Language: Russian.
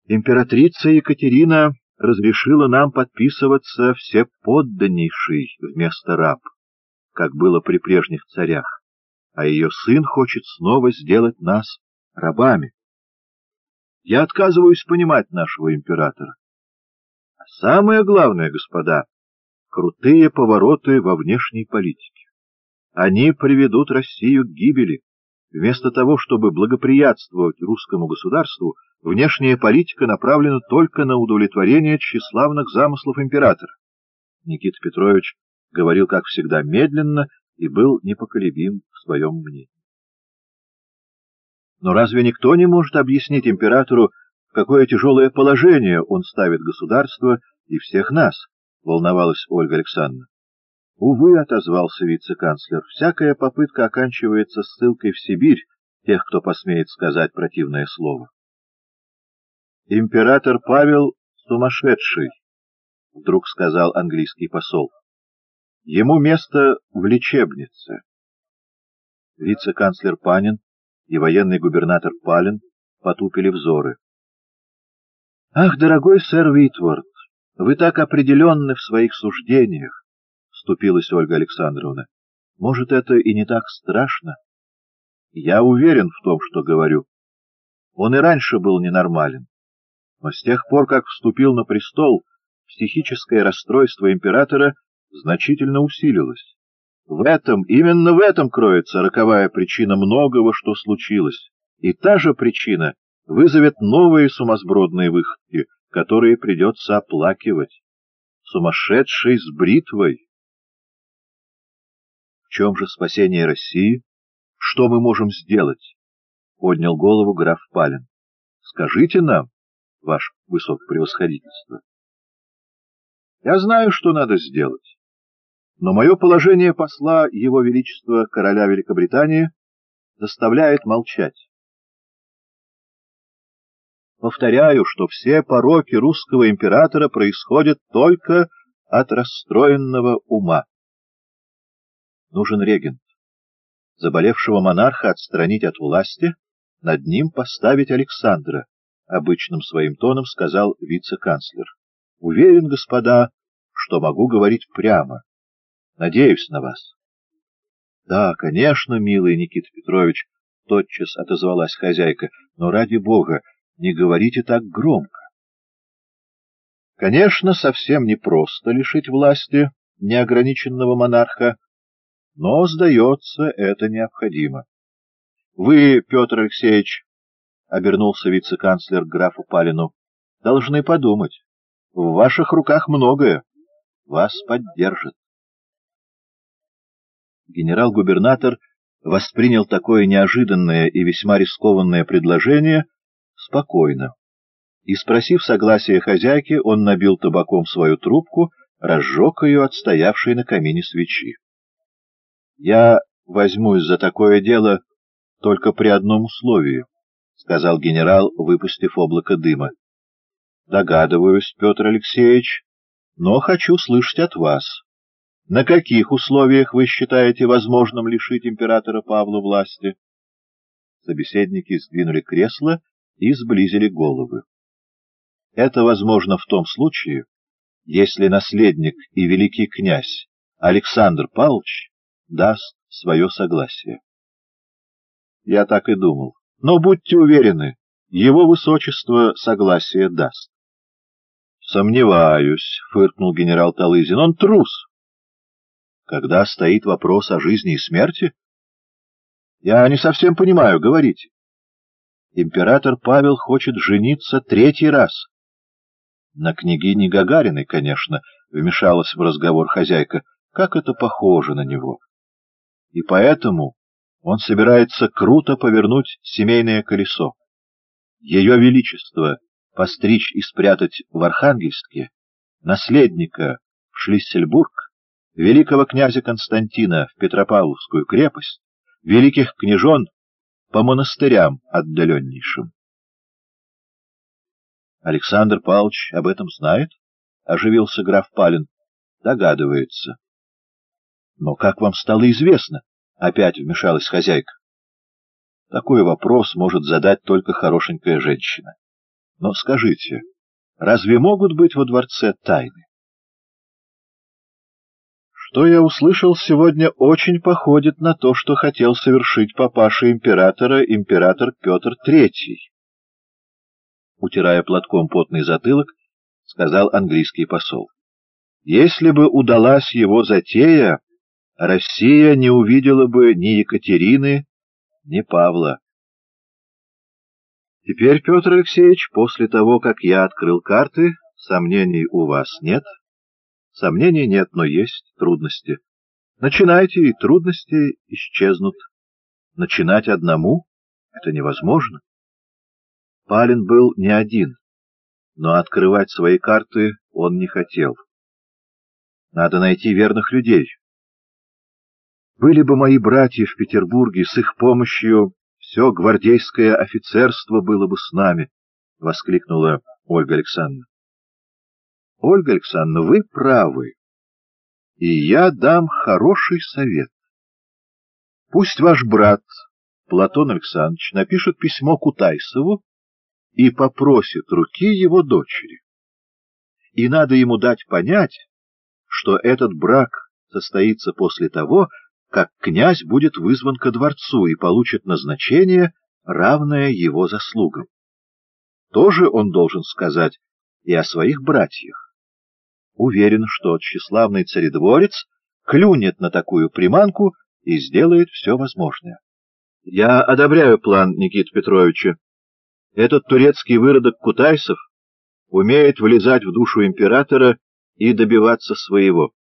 Императрица Екатерина разрешила нам подписываться всеподданнейший вместо раб, как было при прежних царях, а ее сын хочет снова сделать нас рабами. Я отказываюсь понимать нашего императора. А самое главное, господа, крутые повороты во внешней политике. Они приведут Россию к гибели. Вместо того, чтобы благоприятствовать русскому государству, внешняя политика направлена только на удовлетворение тщеславных замыслов императора. Никита Петрович говорил, как всегда, медленно и был непоколебим в своем мнении. Но разве никто не может объяснить императору, в какое тяжелое положение он ставит государство и всех нас? — волновалась Ольга Александровна. — Увы, — отозвался вице-канцлер, — всякая попытка оканчивается ссылкой в Сибирь тех, кто посмеет сказать противное слово. — Император Павел сумасшедший, — вдруг сказал английский посол. — Ему место в лечебнице. Вице-канцлер Панин и военный губернатор Палин потупили взоры. — Ах, дорогой сэр Витворд, вы так определенны в своих суждениях, — вступилась Ольга Александровна. — Может, это и не так страшно? Я уверен в том, что говорю. Он и раньше был ненормален, но с тех пор, как вступил на престол, психическое расстройство императора значительно усилилось. Именно в этом кроется роковая причина многого, что случилось, и та же причина вызовет новые сумасбродные выходки, которые придется оплакивать. Сумасшедший с бритвой. В чем же спасение России? Что мы можем сделать? Поднял голову граф Палин. Скажите нам, ваше высокопревосходительство. Я знаю, что надо сделать. Но мое положение посла Его Величества короля Великобритании заставляет молчать. Повторяю, что все пороки русского императора происходят только от расстроенного ума. Нужен регент. Заболевшего монарха отстранить от власти, над ним поставить Александра, — обычным своим тоном сказал вице-канцлер. Уверен, господа, что могу говорить прямо. Надеюсь на вас. — Да, конечно, милый Никита Петрович, — тотчас отозвалась хозяйка, — но ради бога, не говорите так громко. Конечно, совсем непросто лишить власти неограниченного монарха, но, сдается, это необходимо. Вы, Петр Алексеевич, — обернулся вице-канцлер к графу Палину, — должны подумать. В ваших руках многое. Вас поддержат. Генерал-губернатор воспринял такое неожиданное и весьма рискованное предложение спокойно. И, спросив согласия хозяйки, он набил табаком свою трубку, разжег ее от стоявшей на камине свечи. — Я возьмусь за такое дело только при одном условии, — сказал генерал, выпустив облако дыма. — Догадываюсь, Петр Алексеевич, но хочу слышать от вас. На каких условиях вы считаете возможным лишить императора Павла власти? Собеседники сдвинули кресла и сблизили головы. Это возможно в том случае, если наследник и великий князь Александр Павлович даст свое согласие. Я так и думал. Но будьте уверены, его высочество согласие даст. Сомневаюсь, — фыркнул генерал Талызин, — он трус. Когда стоит вопрос о жизни и смерти? Я не совсем понимаю, говорите. Император Павел хочет жениться третий раз. На княгине Гагариной, конечно, вмешалась в разговор хозяйка. Как это похоже на него. И поэтому он собирается круто повернуть семейное колесо. Ее Величество постричь и спрятать в Архангельске, наследника в Шлиссельбург, великого князя Константина в Петропавловскую крепость, великих княжон по монастырям отдаленнейшим. — Александр Павлович об этом знает? — оживился граф Палин. — Догадывается. — Но как вам стало известно? — опять вмешалась хозяйка. — Такой вопрос может задать только хорошенькая женщина. Но скажите, разве могут быть во дворце тайны? Что я услышал сегодня, очень походит на то, что хотел совершить папаша императора, император Петр Третий. Утирая платком потный затылок, сказал английский посол. Если бы удалась его затея, Россия не увидела бы ни Екатерины, ни Павла. Теперь, Петр Алексеевич, после того, как я открыл карты, сомнений у вас нет? Сомнений нет, но есть трудности. Начинайте, и трудности исчезнут. Начинать одному — это невозможно. Палин был не один, но открывать свои карты он не хотел. Надо найти верных людей. Были бы мои братья в Петербурге, с их помощью все гвардейское офицерство было бы с нами, — воскликнула Ольга Александровна. Ольга Александровна, вы правы, и я дам хороший совет. Пусть ваш брат Платон Александрович напишет письмо Кутайсову и попросит руки его дочери. И надо ему дать понять, что этот брак состоится после того, как князь будет вызван ко дворцу и получит назначение, равное его заслугам. Тоже он должен сказать и о своих братьях. Уверен, что тщеславный царедворец клюнет на такую приманку и сделает все возможное. Я одобряю план Никиты Петровича. Этот турецкий выродок Кутайсов умеет влезать в душу императора и добиваться своего.